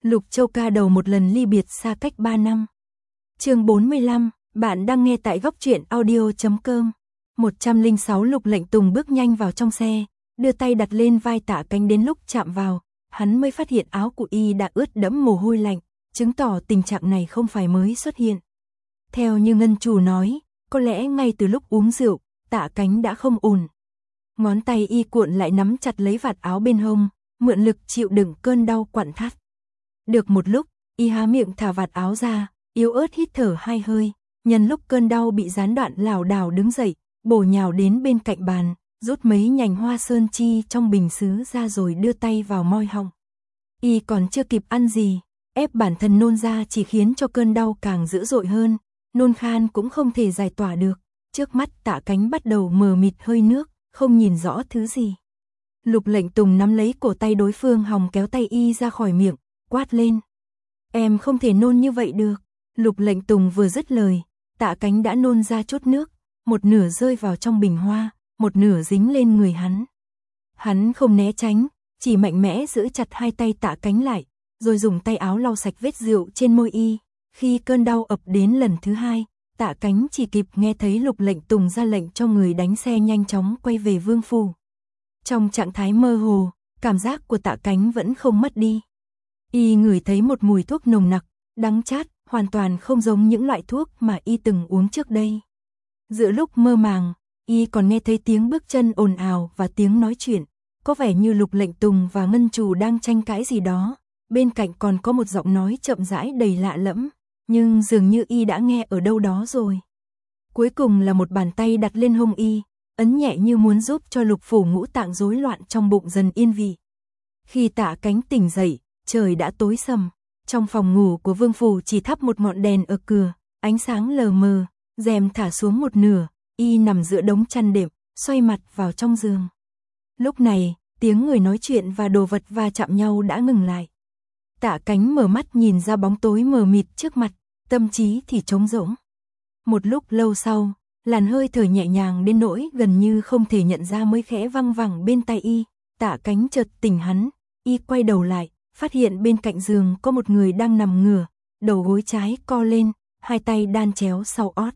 Lục Châu ca đầu một lần ly biệt xa cách 3 năm. Chương 45, bạn đang nghe tại góc truyện audio.com. 106 Lục Lệnh Tùng bước nhanh vào trong xe, đưa tay đặt lên vai Tạ Cánh, đến lúc chạm vào, hắn mới phát hiện áo của y đã ướt đẫm mồ hôi lạnh, chứng tỏ tình trạng này không phải mới xuất hiện. Theo như Ngân chủ nói, có lẽ ngay từ lúc uống rượu, Tạ Cánh đã không ổn. Ngón tay y cuộn lại nắm chặt lấy vạt áo bên hông, mượn lực chịu đựng cơn đau quặn thắt. Được một lúc, y há miệng thả vạt áo ra, yếu ớt hít thở 2 hơi, nhân lúc cơn đau bị gián đoạn lảo đảo đứng dậy, bổ nhào đến bên cạnh bàn, rút mấy nhành hoa sơn chi trong bình sứ ra rồi đưa tay vào môi họng. Y còn chưa kịp ăn gì, ép bản thân nôn ra chỉ khiến cho cơn đau càng dữ dội hơn, nôn khan cũng không thể giải tỏa được, trước mắt Tạ Cánh bắt đầu mờ mịt hơi nước, không nhìn rõ thứ gì. Lục Lệnh Tùng nắm lấy cổ tay đối phương, hòng kéo tay y ra khỏi miệng, quát lên. Em không thể nôn như vậy được. Lục Lệnh Tùng vừa dứt lời, Tạ Cánh đã nôn ra chút nước, một nửa rơi vào trong bình hoa, một nửa dính lên người hắn. Hắn không né tránh, chỉ mạnh mẽ giữ chặt hai tay Tạ Cánh lại, rồi dùng tay áo lau sạch vết rượu trên môi y. Khi cơn đau ập đến lần thứ hai, Tạ Cánh chỉ kịp nghe thấy Lục Lệnh Tùng ra lệnh cho người đánh xe nhanh chóng quay về Vương phủ. Trong trạng thái mơ hồ, cảm giác của Tạ Cánh vẫn không mất đi. Y ngửi thấy một mùi thuốc nồng nặc, đắng chát, hoàn toàn không giống những loại thuốc mà y từng uống trước đây. Giữa lúc mơ màng, y còn nghe thấy tiếng bước chân ồn ào và tiếng nói chuyện, có vẻ như Lục Lệnh Tùng và Ngân chủ đang tranh cãi gì đó, bên cạnh còn có một giọng nói chậm rãi đầy lạ lẫm, nhưng dường như y đã nghe ở đâu đó rồi. Cuối cùng là một bàn tay đặt lên hông y, ấn nhẹ như muốn giúp cho lục phủ ngũ tạng rối loạn trong bụng dần yên vị. Khi Tạ Cánh tỉnh dậy, trời đã tối sầm, trong phòng ngủ của Vương phủ chỉ thắp một ngọn đèn ở cửa, ánh sáng lờ mờ, rèm thả xuống một nửa, y nằm giữa đống chăn đệm, xoay mặt vào trong giường. Lúc này, tiếng người nói chuyện và đồ vật va chạm nhau đã ngừng lại. Tạ Cánh mở mắt nhìn ra bóng tối mờ mịt trước mặt, tâm trí thì trống rỗng. Một lúc lâu sau, làn hơi thở nhẹ nhàng đến nỗi gần như không thể nhận ra mới khẽ văng vẳng bên tai y. Tạ Cánh chợt tỉnh hắn, y quay đầu lại, phát hiện bên cạnh giường có một người đang nằm ngửa, đầu gối trái co lên, hai tay đan chéo sau ót.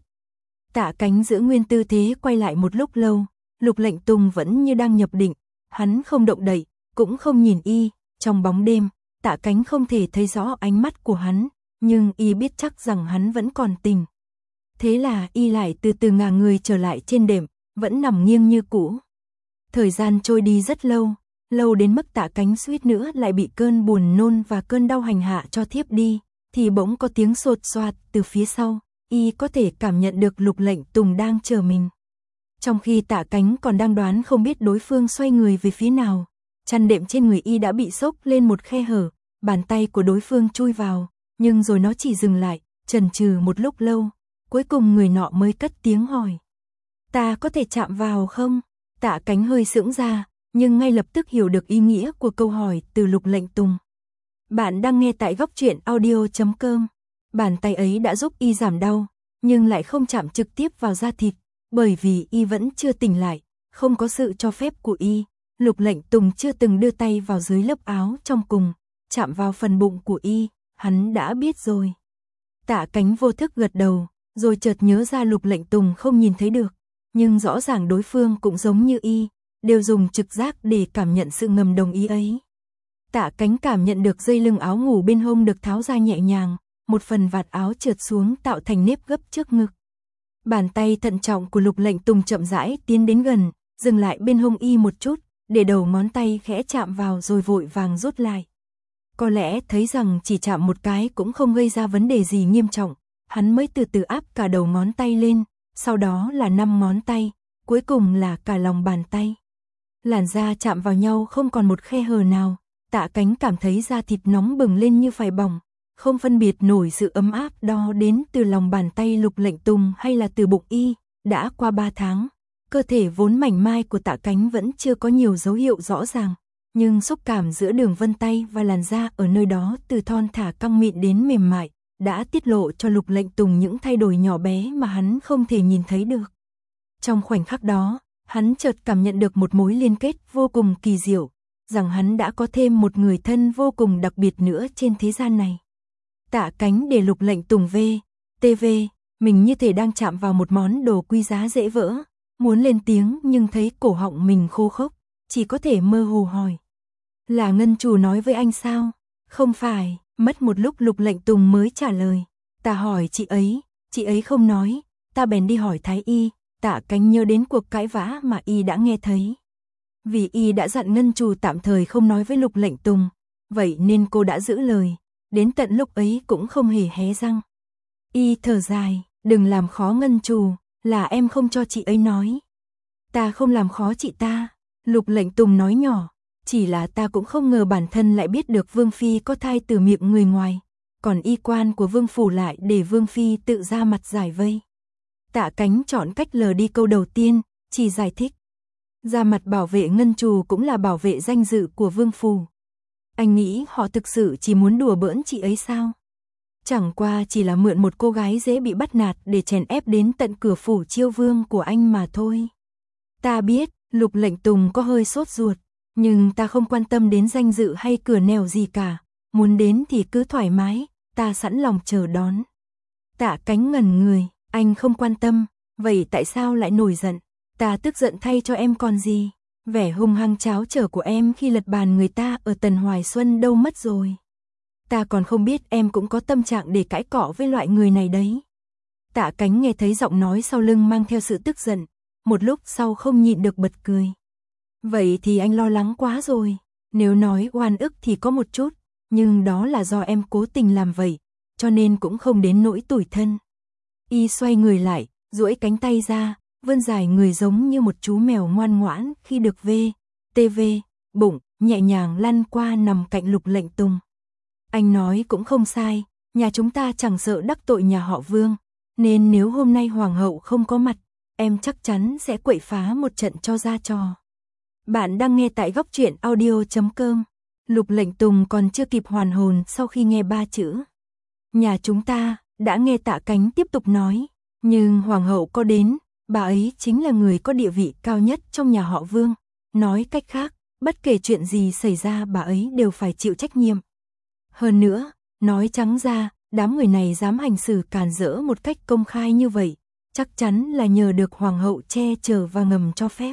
Tạ Cánh giữ nguyên tư thế quay lại một lúc lâu, Lục Lệnh Tùng vẫn như đang nhập định, hắn không động đậy, cũng không nhìn y. Trong bóng đêm, Tạ Cánh không thể thấy rõ ánh mắt của hắn, nhưng y biết chắc rằng hắn vẫn còn tỉnh. Thế là y lại từ từ ngả người trở lại trên đệm, vẫn nằm nghiêng như cũ. Thời gian trôi đi rất lâu, lâu đến mức Tạ Cánh suýt nữa lại bị cơn buồn nôn và cơn đau hành hạ cho thiếp đi, thì bỗng có tiếng sột soạt từ phía sau, y có thể cảm nhận được Lục Lệnh Tùng đang chờ mình. Trong khi Tạ Cánh còn đang đoán không biết đối phương xoay người về phía nào, chăn đệm trên người y đã bị xốc lên một khe hở, bàn tay của đối phương chui vào, nhưng rồi nó chỉ dừng lại, chần chừ một lúc lâu, cuối cùng người nọ mới cất tiếng hỏi. Ta có thể chạm vào không? Tạ Cánh hơi sững ra, nhưng ngay lập tức hiểu được ý nghĩa của câu hỏi từ Lục Lệnh Tùng. Bạn đang nghe tại góc truyện audio.com. Bàn tay ấy đã giúp y giảm đau, nhưng lại không chạm trực tiếp vào da thịt, bởi vì y vẫn chưa tỉnh lại, không có sự cho phép của y. Lục Lệnh Tùng chưa từng đưa tay vào dưới lớp áo trong cùng, chạm vào phần bụng của y, hắn đã biết rồi. Tạ Cánh vô thức gật đầu, rồi chợt nhớ ra Lục Lệnh Tùng không nhìn thấy được, nhưng rõ ràng đối phương cũng giống như y, đều dùng trực giác để cảm nhận sự ngầm đồng ý ấy. Tạ Cánh cảm nhận được dây lưng áo ngủ bên hông được tháo ra nhẹ nhàng, một phần vạt áo trượt xuống tạo thành nếp gấp trước ngực. Bàn tay thận trọng của Lục Lệnh Tùng chậm rãi tiến đến gần, dừng lại bên hông y một chút, để đầu ngón tay khẽ chạm vào rồi vội vàng rút lại. Có lẽ thấy rằng chỉ chạm một cái cũng không gây ra vấn đề gì nghiêm trọng, hắn mới từ từ áp cả đầu ngón tay lên, sau đó là 5 ngón tay, cuối cùng là cả lòng bàn tay. Làn da chạm vào nhau không còn một khe hở nào, Tạ Cánh cảm thấy da thịt nóng bừng lên như phải bỏng, không phân biệt nổi sự ấm áp đó đến từ lòng bàn tay Lục Lệnh Tùng hay là từ bụng y. Đã qua 3 tháng, cơ thể vốn mảnh mai của Tạ Cánh vẫn chưa có nhiều dấu hiệu rõ ràng, nhưng xúc cảm giữa đường vân tay và làn da ở nơi đó từ thon thả căng mịn đến mềm mại, đã tiết lộ cho Lục Lệnh Tùng những thay đổi nhỏ bé mà hắn không thể nhìn thấy được. Trong khoảnh khắc đó, hắn chợt cảm nhận được một mối liên kết vô cùng kỳ diệu, rằng hắn đã có thêm một người thân vô cùng đặc biệt nữa trên thế gian này. Tạ Cánh để Lục Lệnh Tùng TV, mình như thể đang chạm vào một món đồ quý giá dễ vỡ, muốn lên tiếng nhưng thấy cổ họng mình khô khốc, chỉ có thể mơ hồ hỏi. Là Ngân chủ nói với anh sao? Không phải, mất một lúc Lục Lệnh Tùng mới trả lời. Ta hỏi chị ấy không nói, ta bèn đi hỏi Thái Y. Tạ Cánh nhớ đến cuộc cãi vã mà y đã nghe thấy. Vì y đã dặn Ngân chủ tạm thời không nói với Lục Lệnh Tùng, vậy nên cô đã giữ lời, đến tận lúc ấy cũng không hề hé răng. Y thở dài, đừng làm khó Ngân chủ, là em không cho chị ấy nói. Ta không làm khó chị ta, Lục Lệnh Tùng nói nhỏ, chỉ là ta cũng không ngờ bản thân lại biết được Vương Phi có thai từ miệng người ngoài, còn y quan của Vương Phủ lại để Vương Phi tự ra mặt giải vây. Tạ Cánh chọn cách lờ đi câu đầu tiên, chỉ giải thích. Ra mặt bảo vệ Ngân chủ cũng là bảo vệ danh dự của Vương Phủ. Anh nghĩ họ thực sự chỉ muốn đùa bỡn chị ấy sao? Chẳng qua chỉ là mượn một cô gái dễ bị bắt nạt để chèn ép đến tận cửa phủ Chiêu Vương của anh mà thôi. Ta biết, Lục Lệnh Tùng có hơi sốt ruột, nhưng ta không quan tâm đến danh dự hay cửa nẻo gì cả, muốn đến thì cứ thoải mái, ta sẵn lòng chờ đón. Tạ Cánh ngẩn người, anh không quan tâm, vậy tại sao lại nổi giận? Ta tức giận thay cho em còn gì? Vẻ hung hăng tráo trở của em khi lật bàn người ta ở Tần Hoài Xuân đâu mất rồi? Ta còn không biết em cũng có tâm trạng để cãi cọ với loại người này đấy. Tạ Cánh nghe thấy giọng nói sau lưng mang theo sự tức giận, một lúc sau không nhịn được bật cười. Vậy thì anh lo lắng quá rồi, nếu nói oan ức thì có một chút, nhưng đó là do em cố tình làm vậy, cho nên cũng không đến nỗi tủi thân. Y xoay người lại, duỗi cánh tay ra, vươn dài người giống như một chú mèo ngoan ngoãn khi được TV, bụng, nhẹ nhàng lăn qua nằm cạnh Lục Lệnh Tùng. Anh nói cũng không sai, nhà chúng ta chẳng sợ đắc tội nhà họ Vương, nên nếu hôm nay Hoàng hậu không có mặt, em chắc chắn sẽ quậy phá một trận cho ra trò. Bạn đang nghe tại góc truyện audio.com. Lục Lệnh Tùng còn chưa kịp hoàn hồn sau khi nghe 3 chữ nhà chúng ta, đã nghe Tạ Cánh tiếp tục nói, nhưng Hoàng hậu có đến, bà ấy chính là người có địa vị cao nhất trong nhà họ Vương. Nói cách khác, bất kể chuyện gì xảy ra bà ấy đều phải chịu trách nhiệm. Hơn nữa, nói trắng ra, đám người này dám hành xử càn rỡ một cách công khai như vậy, chắc chắn là nhờ được Hoàng hậu che chở và ngầm cho phép.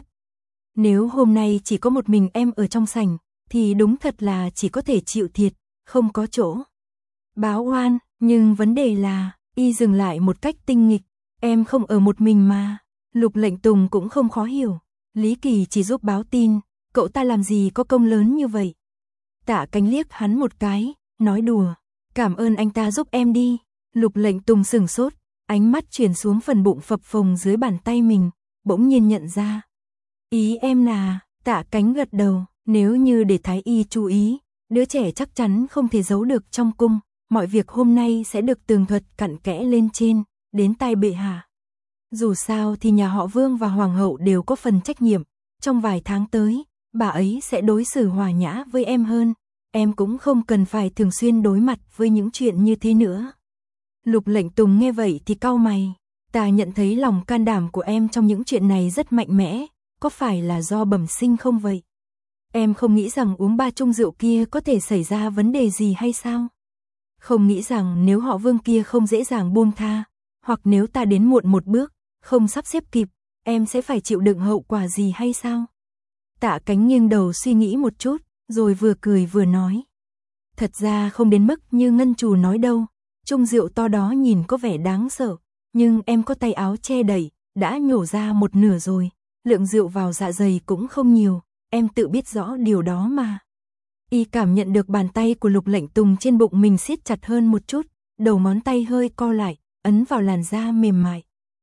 Nếu hôm nay chỉ có một mình em ở trong sảnh, thì đúng thật là chỉ có thể chịu thiệt, không có chỗ báo oan, nhưng vấn đề là, y dừng lại một cách tinh nghịch, em không ở một mình mà. Lục Lệnh Tùng cũng không khó hiểu, Lý Kỳ chỉ giúp báo tin, cậu ta làm gì có công lớn như vậy. Tạ Cánh liếc hắn một cái, nói đùa, cảm ơn anh ta giúp em đi. Lục Lệnh Tùng sửng sốt, ánh mắt chuyển xuống phần bụng phập phồng dưới bàn tay mình, bỗng nhiên nhận ra. Ý em là, Tạ Cánh gật đầu, nếu như để Thái Y chú ý, đứa trẻ chắc chắn không thể giấu được trong cung, mọi việc hôm nay sẽ được tường thuật cặn kẽ lên trên, đến tai bệ hạ. Dù sao thì nhà họ Vương và Hoàng hậu đều có phần trách nhiệm, trong vài tháng tới, bà ấy sẽ đối xử hòa nhã với em hơn, em cũng không cần phải thường xuyên đối mặt với những chuyện như thế nữa. Lục Lệnh Tùng nghe vậy thì cau mày, ta nhận thấy lòng can đảm của em trong những chuyện này rất mạnh mẽ, có phải là do bẩm sinh không vậy? Em không nghĩ rằng uống 3 chung rượu kia có thể xảy ra vấn đề gì hay sao? Không nghĩ rằng nếu họ Vương kia không dễ dàng buông tha, hoặc nếu ta đến muộn một bước, không sắp xếp kịp, em sẽ phải chịu đựng hậu quả gì hay sao? Tạ Cánh nghiêng đầu suy nghĩ một chút, rồi vừa cười vừa nói. Thật ra không đến mức như Ngân chủ nói đâu, chung rượu to đó nhìn có vẻ đáng sợ, nhưng em có tay áo che đậy, đã nhổ ra một nửa rồi, lượng rượu vào dạ dày cũng không nhiều, em tự biết rõ điều đó mà. Y cảm nhận được bàn tay của Lục Lệnh Tùng trên bụng mình siết chặt hơn một chút, đầu ngón tay hơi co lại, ấn vào làn da mềm mại.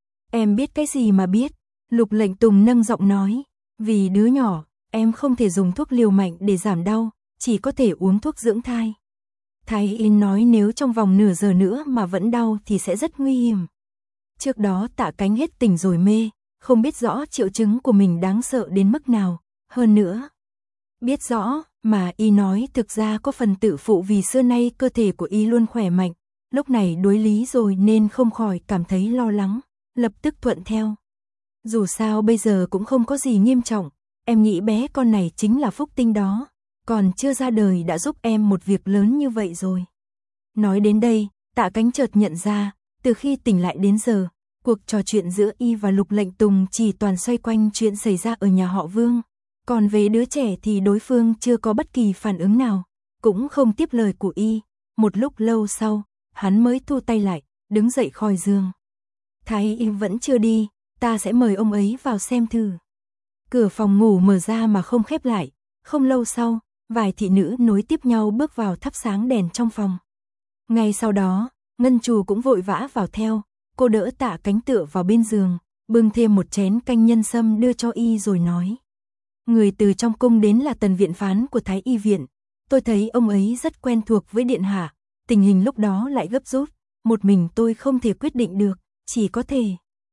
Em biết cái gì mà biết, Lục Lệnh Tùng nâng giọng nói, vì đứa nhỏ, em không thể dùng thuốc liều mạnh để giảm đau, chỉ có thể uống thuốc dưỡng thai. Thái y nói nếu trong vòng nửa giờ nữa mà vẫn đau thì sẽ rất nguy hiểm. Trước đó Tạ Cánh hết tỉnh rồi mê, không biết rõ triệu chứng của mình đáng sợ đến mức nào, hơn nữa. Biết rõ, mà y nói thực ra có phần tự phụ vì xưa nay cơ thể của y luôn khỏe mạnh, lúc này đối lý rồi nên không khỏi cảm thấy lo lắng, lập tức thuận theo. Dù sao bây giờ cũng không có gì nghiêm trọng, em nghĩ bé con này chính là phúc tinh đó, còn chưa ra đời đã giúp em một việc lớn như vậy rồi. Nói đến đây, Tạ Cánh chợt nhận ra, từ khi tỉnh lại đến giờ, cuộc trò chuyện giữa y và Lục Lệnh Tùng chỉ toàn xoay quanh chuyện xảy ra ở nhà họ Vương. Còn về đứa trẻ thì đối phương chưa có bất kỳ phản ứng nào, cũng không tiếp lời của y. Một lúc lâu sau, hắn mới thu tay lại, đứng dậy khỏi giường. Thái y vẫn chưa đi, ta sẽ mời ông ấy vào xem thử. Cửa phòng ngủ mở ra mà không khép lại. Không lâu sau, vài thị nữ nối tiếp nhau bước vào thắp sáng đèn trong phòng. Ngay sau đó, Ngân Trù cũng vội vã vào theo. Cô đỡ Tạ Cánh tựa vào bên giường, bưng thêm một chén canh nhân sâm đưa cho y rồi nói. Người từ trong cung đến là Tần viện phán của Thái y viện. Tôi thấy ông ấy rất quen thuộc với điện hạ. Tình hình lúc đó lại gấp rút, một mình tôi không thể quyết định được, chỉ có thể.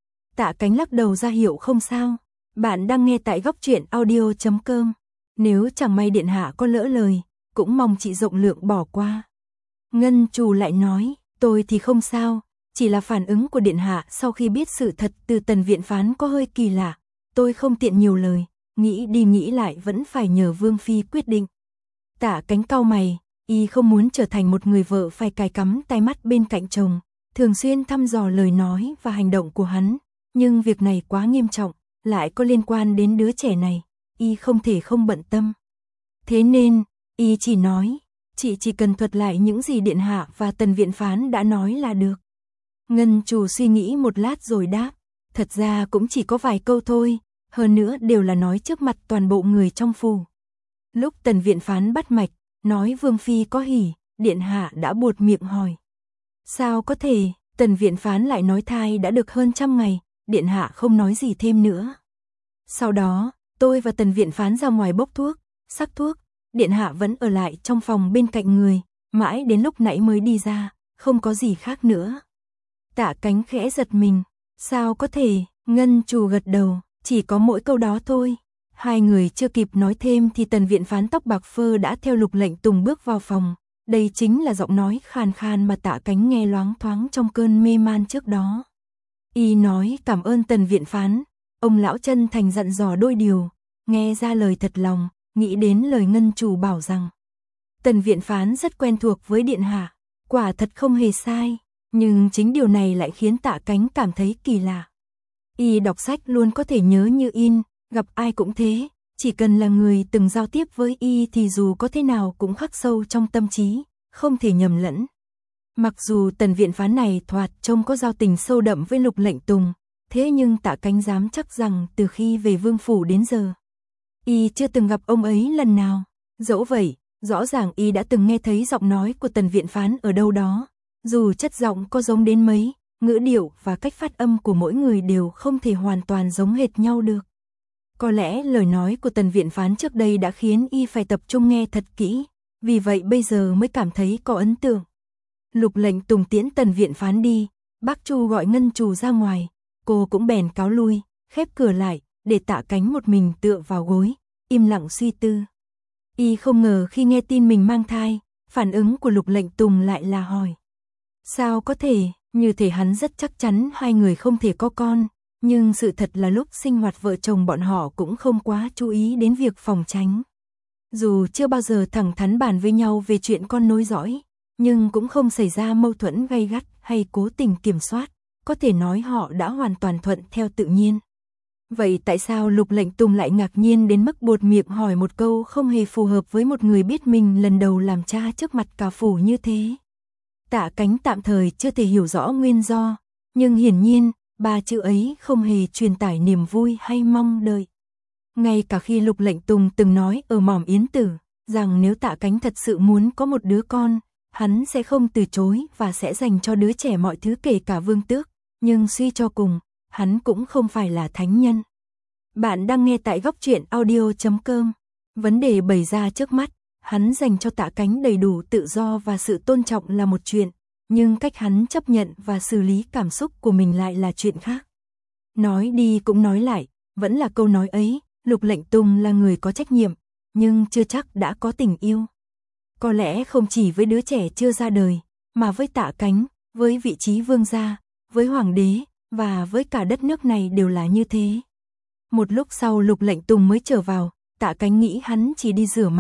Tạ Cánh lắc đầu ra hiệu không sao. Bạn đang nghe tại góc truyện audio.com. Nếu chẳng may điện hạ có lỡ lời, cũng mong chị rộng lượng bỏ qua. Ngân Trù lại nói, tôi thì không sao, chỉ là phản ứng của điện hạ sau khi biết sự thật từ Tần viện phán có hơi kỳ lạ. Tôi không tiện nhiều lời, nghĩ đi nghĩ lại vẫn phải nhờ Vương Phi quyết định. Tạ Cánh cau mày, y không muốn trở thành một người vợ phải cài cắm tai mắt bên cạnh chồng, thường xuyên thăm dò lời nói và hành động của hắn, nhưng việc này quá nghiêm trọng, lại có liên quan đến đứa trẻ này, y không thể không bận tâm. Thế nên, y chỉ nói, chị chỉ cần thuật lại những gì điện hạ và Tần viện phán đã nói là được. Ngân Trù suy nghĩ một lát rồi đáp, thật ra cũng chỉ có vài câu thôi, hơn nữa đều là nói trước mặt toàn bộ người trong phủ. Lúc Tần viện phán bắt mạch, nói Vương Phi có hỉ, điện hạ đã buột miệng hỏi. Sao có thể, Tần viện phán lại nói thai đã được hơn 100 ngày, điện hạ không nói gì thêm nữa. Sau đó, tôi và Tần viện phán ra ngoài bốc thuốc, sắc thuốc, điện hạ vẫn ở lại trong phòng bên cạnh người, mãi đến lúc nãy mới đi ra, không có gì khác nữa. Tạ Cánh khẽ giật mình, sao có thể, Ngân Trù gật đầu, chỉ có mỗi câu đó thôi. Hai người chưa kịp nói thêm thì Tần viện phán tóc bạc phơ đã theo Lục Lệnh Tùng bước vào phòng. Đây chính là giọng nói khàn khàn mà Tạ Cánh nghe loáng thoáng trong cơn mê man trước đó. Y nói cảm ơn Tần viện phán, ông lão chân thành dặn dò đôi điều, nghe ra lời thật lòng, nghĩ đến lời Ngân Trù bảo rằng Tần viện phán rất quen thuộc với điện hạ, quả thật không hề sai, nhưng chính điều này lại khiến Tạ Cánh cảm thấy kỳ lạ. Y đọc sách luôn có thể nhớ như in, gặp ai cũng thế, chỉ cần là người từng giao tiếp với y thì dù có thế nào cũng khắc sâu trong tâm trí, không thể nhầm lẫn. Mặc dù Tần viện phán này thoạt trông có giao tình sâu đậm với Lục Lệnh Tùng, thế nhưng Tạ Cánh dám chắc rằng từ khi về Vương phủ đến giờ, y chưa từng gặp ông ấy lần nào. Dẫu vậy, rõ ràng y đã từng nghe thấy giọng nói của Tần viện phán ở đâu đó, dù chất giọng có giống đến mấy, ngữ điệu và cách phát âm của mỗi người đều không thể hoàn toàn giống hệt nhau được. Có lẽ lời nói của Tần viện phán trước đây đã khiến y phải tập trung nghe thật kỹ, vì vậy bây giờ mới cảm thấy có ấn tượng. Lục Lệnh Tùng tiễn Tần viện phán đi, bác Chu gọi Ngân Trù ra ngoài, cô cũng bèn cáo lui, khép cửa lại, để Tạ Cánh một mình tựa vào gối, im lặng suy tư. Y không ngờ khi nghe tin mình mang thai, phản ứng của Lục Lệnh Tùng lại là hỏi. Sao có thể, như thể hắn rất chắc chắn hai người không thể có con, nhưng sự thật là lúc sinh hoạt vợ chồng bọn họ cũng không quá chú ý đến việc phòng tránh. Dù chưa bao giờ thẳng thắn bàn với nhau về chuyện con nối dõi, nhưng cũng không xảy ra mâu thuẫn gay gắt hay cố tình kiểm soát, có thể nói họ đã hoàn toàn thuận theo tự nhiên. Vậy tại sao Lục Lệnh Tùng lại ngạc nhiên đến mức buột miệng hỏi một câu không hề phù hợp với một người biết mình lần đầu làm cha trước mặt cả phủ như thế? Tạ Cánh tạm thời chưa thể hiểu rõ nguyên do, nhưng hiển nhiên, ba chữ ấy không hề truyền tải niềm vui hay mong đợi. Ngay cả khi Lục Lệnh Tùng từng nói ở Mỏm Yến Tử, rằng nếu Tạ Cánh thật sự muốn có một đứa con, hắn sẽ không từ chối và sẽ dành cho đứa trẻ mọi thứ kể cả vương tước, nhưng suy cho cùng, hắn cũng không phải là thánh nhân. Bạn đang nghe tại góc truyện audio.com. Vấn đề bày ra trước mắt, hắn dành cho Tạ Cánh đầy đủ tự do và sự tôn trọng là một chuyện, nhưng cách hắn chấp nhận và xử lý cảm xúc của mình lại là chuyện khác. Nói đi cũng nói lại, vẫn là câu nói ấy, Lục Lệnh Tùng là người có trách nhiệm, nhưng chưa chắc đã có tình yêu. Có lẽ không chỉ với đứa trẻ chưa ra đời, mà với Tạ Cánh, với vị trí vương gia, với hoàng đế, và với cả đất nước này đều là như thế. Một lúc sau Lục Lệnh Tùng mới trở vào, Tạ Cánh nghĩ hắn chỉ đi rửa mặt,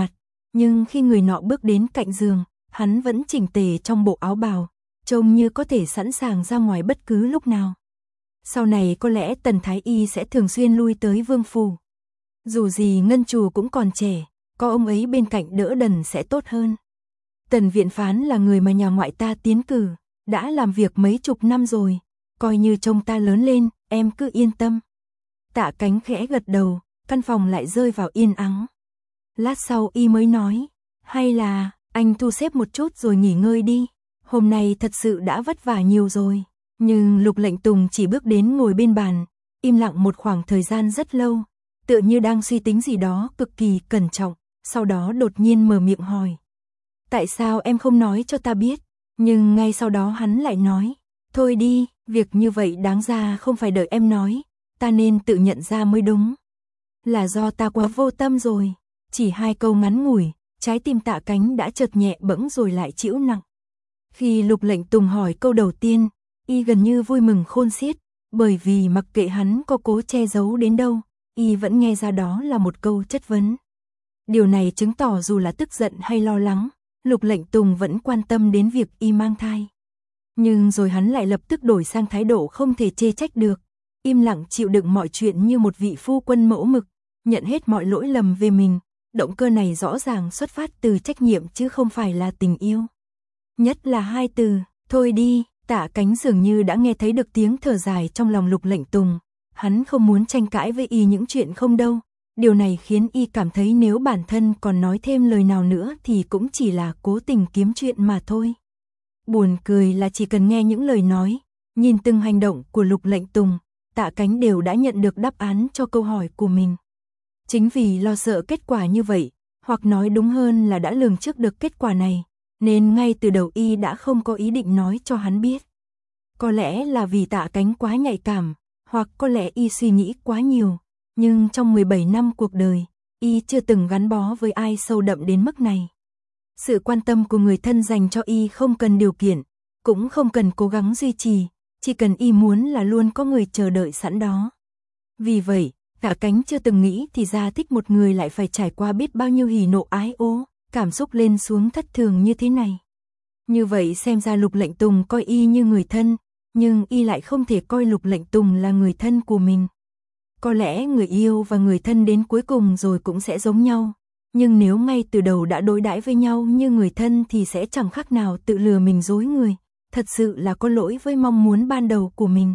nhưng khi người nọ bước đến cạnh giường, hắn vẫn chỉnh tề trong bộ áo bào, trông như có thể sẵn sàng ra ngoài bất cứ lúc nào. Sau này có lẽ Tần Thái Y sẽ thường xuyên lui tới Vương phủ. Dù gì Ngân Trù cũng còn trẻ, có ông ấy bên cạnh đỡ đần sẽ tốt hơn. Tần viện phán là người mà nhà ngoại ta tiến cử, đã làm việc mấy chục năm rồi, coi như trông ta lớn lên, em cứ yên tâm. Tạ Cánh khẽ gật đầu, căn phòng lại rơi vào yên ắng. Lát sau y mới nói, hay là anh thu xếp một chút rồi nghỉ ngơi đi, hôm nay thật sự đã vất vả nhiều rồi. Nhưng Lục Lệnh Tùng chỉ bước đến ngồi bên bàn, im lặng một khoảng thời gian rất lâu, tựa như đang suy tính gì đó cực kỳ cẩn trọng, sau đó đột nhiên mở miệng hỏi. Tại sao em không nói cho ta biết? Nhưng ngay sau đó hắn lại nói, thôi đi, việc như vậy đáng ra không phải đợi em nói, ta nên tự nhận ra mới đúng. Là do ta quá vô tâm rồi. Chỉ 2 câu ngắn ngủi, trái tim Tạ Cánh đã chợt nhẹ bẫng rồi lại trĩu nặng. Khi Lục Lệnh Tùng hỏi câu đầu tiên, y gần như vui mừng khôn xiết, bởi vì mặc kệ hắn có cố che giấu đến đâu, y vẫn nghe ra đó là một câu chất vấn. Điều này chứng tỏ dù là tức giận hay lo lắng, Lục Lệnh Tùng vẫn quan tâm đến việc y mang thai. Nhưng rồi hắn lại lập tức đổi sang thái độ không thể chê trách được, im lặng chịu đựng mọi chuyện như một vị phu quân mẫu mực, nhận hết mọi lỗi lầm về mình. Động cơ này rõ ràng xuất phát từ trách nhiệm chứ không phải là tình yêu. Nhất là 2 từ, thôi đi. Tạ Cánh dường như đã nghe thấy được tiếng thở dài trong lòng Lục Lệnh Tùng. Hắn không muốn tranh cãi với y những chuyện không đâu. Điều này khiến y cảm thấy nếu bản thân còn nói thêm lời nào nữa thì cũng chỉ là cố tình kiếm chuyện mà thôi. Buồn cười là chỉ cần nghe những lời nói, nhìn từng hành động của Lục Lệnh Tùng, Tạ Cánh đều đã nhận được đáp án cho câu hỏi của mình. Chính vì lo sợ kết quả như vậy, hoặc nói đúng hơn là đã lường trước được kết quả này, nên ngay từ đầu y đã không có ý định nói cho hắn biết. Có lẽ là vì Tạ Cánh quá nhạy cảm, hoặc có lẽ y suy nghĩ quá nhiều, nhưng trong 17 năm cuộc đời, y chưa từng gắn bó với ai sâu đậm đến mức này. Sự quan tâm của người thân dành cho y không cần điều kiện, cũng không cần cố gắng duy trì, chỉ cần y muốn là luôn có người chờ đợi sẵn đó. Vì vậy, Tạ Cánh chưa từng nghĩ thì ra thích một người lại phải trải qua biết bao nhiêu hỉ nộ ái ố, cảm xúc lên xuống thất thường như thế này. Như vậy xem ra Lục Lệnh Tùng coi y như người thân, nhưng y lại không thể coi Lục Lệnh Tùng là người thân của mình. Có lẽ người yêu và người thân đến cuối cùng rồi cũng sẽ giống nhau, nhưng nếu ngay từ đầu đã đối đãi với nhau như người thân thì sẽ chẳng khác nào tự lừa mình dối người, thật sự là có lỗi với mong muốn ban đầu của mình.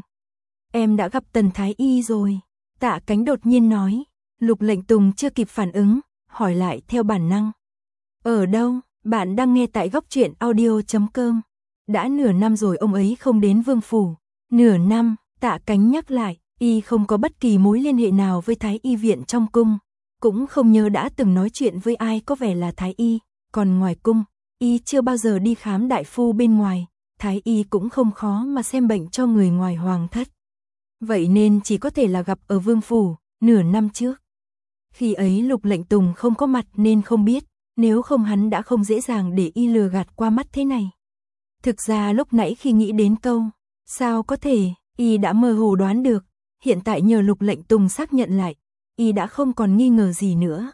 Em đã gặp Tần Thái Y rồi. Tạ Cánh đột nhiên nói. Lục Lệnh Tùng chưa kịp phản ứng, hỏi lại theo bản năng. Ở đâu? Bạn đang nghe tại Góc Truyện Audio.com. Đã nửa năm rồi ông ấy không đến Vương phủ. Nửa năm, Tạ Cánh nhắc lại, y không có bất kỳ mối liên hệ nào với Thái Y viện trong cung, cũng không nhớ đã từng nói chuyện với ai có vẻ là Thái Y, còn ngoài cung, y chưa bao giờ đi khám đại phu bên ngoài, Thái Y cũng không khó mà xem bệnh cho người ngoài hoàng thất. Vậy nên chỉ có thể là gặp ở Vương phủ, nửa năm trước. Khi ấy Lục Lệnh Tùng không có mặt nên không biết, nếu không hắn đã không dễ dàng để y lừa gạt qua mắt thế này. Thực ra lúc nãy khi nghĩ đến câu, sao có thể, y đã mơ hồ đoán được, hiện tại nhờ Lục Lệnh Tùng xác nhận lại, y đã không còn nghi ngờ gì nữa.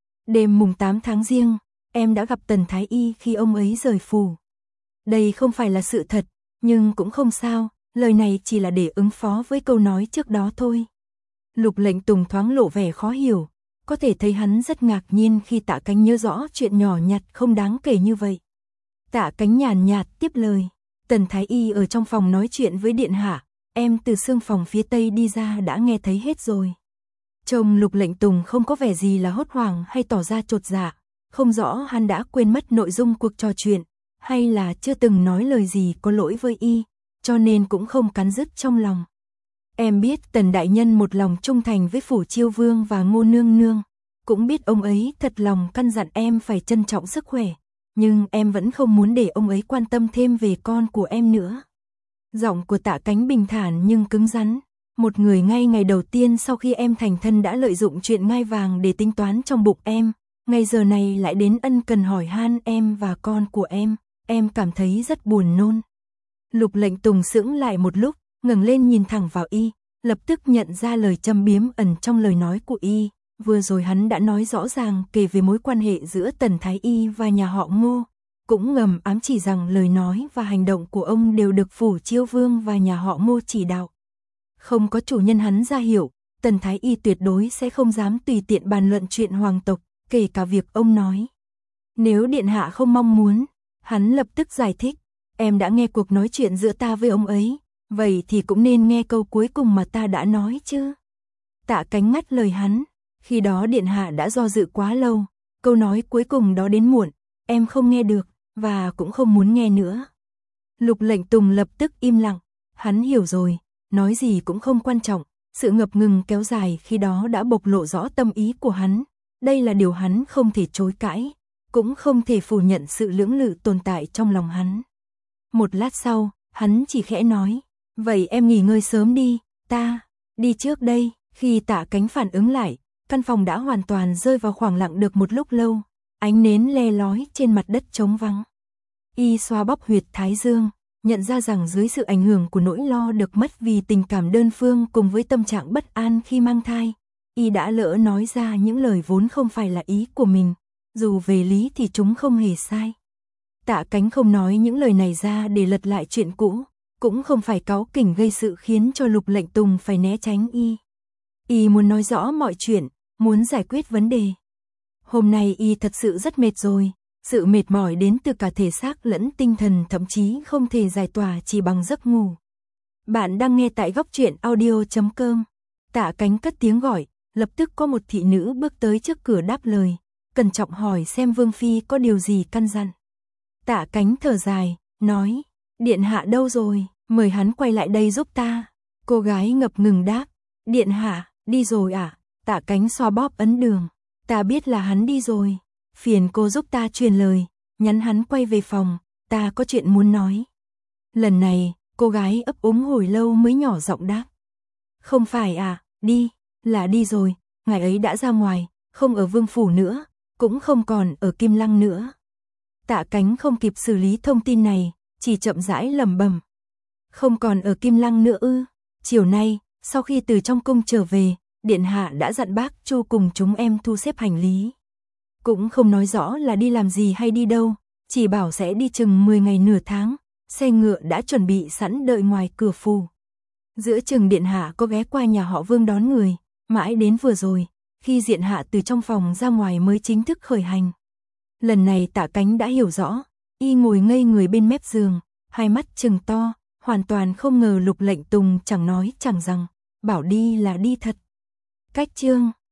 Đêm mùng 8 tháng Giêng, em đã gặp Tần Thái Y khi ông ấy rời phủ. Đây không phải là sự thật, nhưng cũng không sao, lời này chỉ là để ứng phó với câu nói trước đó thôi. Lục Lệnh Tùng thoáng lộ vẻ khó hiểu, có thể thấy hắn rất ngạc nhiên khi Tạ Cánh nhớ rõ chuyện nhỏ nhặt không đáng kể như vậy. Tạ Cánh nhàn nhạt tiếp lời, Tần Thái Y ở trong phòng nói chuyện với điện hạ, em từ xương phòng phía tây đi ra đã nghe thấy hết rồi. Trông Lục Lệnh Tùng không có vẻ gì là hốt hoảng hay tỏ ra chột dạ, không rõ hắn đã quên mất nội dung cuộc trò chuyện, hay là chưa từng nói lời gì có lỗi với y, cho nên cũng không cắn rứt trong lòng. Em biết Tần đại nhân một lòng trung thành với phủ Chiêu Vương và Ngô nương nương, cũng biết ông ấy thật lòng căn dặn em phải trân trọng sức khỏe, nhưng em vẫn không muốn để ông ấy quan tâm thêm về con của em nữa. Giọng của Tạ Cánh bình thản nhưng cứng rắn. Một người ngay ngày đầu tiên sau khi em thành thân đã lợi dụng chuyện ngai vàng để tính toán trong bụng em, ngay giờ này lại đến ân cần hỏi han em và con của em cảm thấy rất buồn nôn. Lục Lệnh Tùng sững lại một lúc, ngẩng lên nhìn thẳng vào y, lập tức nhận ra lời châm biếm ẩn trong lời nói của y, Vừa rồi hắn đã nói rõ ràng kể về mối quan hệ giữa Tần Thái Y và nhà họ Ngô, cũng ngầm ám chỉ rằng lời nói và hành động của ông đều được Phủ Chiêu Vương và nhà họ Ngô chỉ đạo. Không có chủ nhân hắn ra hiệu, Tần Thái Y tuyệt đối sẽ không dám tùy tiện bàn luận chuyện hoàng tộc, kể cả việc ông nói. Nếu điện hạ không mong muốn, hắn lập tức giải thích, em đã nghe cuộc nói chuyện giữa ta với ông ấy, vậy thì cũng nên nghe câu cuối cùng mà ta đã nói chứ. Tạ Cánh ngắt lời hắn, khi đó điện hạ đã do dự quá lâu, câu nói cuối cùng đó đến muộn, em không nghe được, và cũng không muốn nghe nữa. Lục Lệnh Tùng lập tức im lặng, hắn hiểu rồi, nói gì cũng không quan trọng, sự ngập ngừng kéo dài khi đó đã bộc lộ rõ tâm ý của hắn, đây là điều hắn không thể chối cãi, cũng không thể phủ nhận sự lưỡng lự tồn tại trong lòng hắn. Một lát sau, hắn chỉ khẽ nói, vậy em nghỉ ngơi sớm đi, ta đi trước đây. Khi Tạ Cánh phản ứng lại, căn phòng đã hoàn toàn rơi vào khoảng lặng được một lúc lâu, ánh nến le lói trên mặt đất trống vắng. Y xoa bóp huyệt thái dương, nhận ra rằng dưới sự ảnh hưởng của nỗi lo được mất vì tình cảm đơn phương cùng với tâm trạng bất an khi mang thai, Y đã lỡ nói ra những lời vốn không phải là ý của mình, dù về lý thì chúng không hề sai. Tạ Cánh không nói những lời này ra để lật lại chuyện cũ, cũng không phải cáu kỉnh gây sự khiến cho Lục Lệnh Tùng phải né tránh Y. Y muốn nói rõ mọi chuyện, muốn giải quyết vấn đề. Hôm nay Y thật sự rất mệt rồi, sự mệt mỏi đến từ cả thể xác lẫn tinh thần, thậm chí không thể giải tỏa chỉ bằng giấc ngủ. Bạn đang nghe tại Góc Truyện Audio.com. Tạ Cánh cất tiếng gọi, lập tức có một thị nữ bước tới trước cửa đáp lời, cẩn trọng hỏi xem Vương Phi có điều gì căn dặn. Tạ Cánh thở dài, nói, điện hạ đâu rồi, mời hắn quay lại đây giúp ta. Cô gái ngập ngừng đáp, điện hạ, đi rồi à? Tạ Cánh xoa bóp ấn đường, ta biết là hắn đi rồi, phiền cô giúp ta truyền lời, nhắn hắn quay về phòng, ta có chuyện muốn nói. Lần này, cô gái ấp úng hồi lâu mới nhỏ giọng đáp, không phải à, đi, là đi rồi, ngài ấy đã ra ngoài, không ở Vương Phủ nữa, cũng không còn ở Kim Lăng nữa. Tạ Cánh không kịp xử lý thông tin này, chỉ chậm rãi lẩm bẩm, không còn ở Kim Lăng nữa ư? Chiều nay, sau khi từ trong cung trở về, điện hạ đã dặn bác Chu cùng chúng em thu xếp hành lý. Cũng không nói rõ là đi làm gì hay đi đâu, chỉ bảo sẽ đi chừng 10 ngày nửa tháng, xe ngựa đã chuẩn bị sẵn đợi ngoài cửa phủ. Giữa chừng điện hạ có ghé qua nhà họ Vương đón người, mãi đến vừa rồi, khi điện hạ từ trong phòng ra ngoài mới chính thức khởi hành. Lần này Tạ Cánh đã hiểu rõ, Y ngồi ngây người bên mép giường, hai mắt trừng to, hoàn toàn không ngờ Lục Lệnh Tùng chẳng nói chẳng rằng, bảo đi là đi thật. Cách chương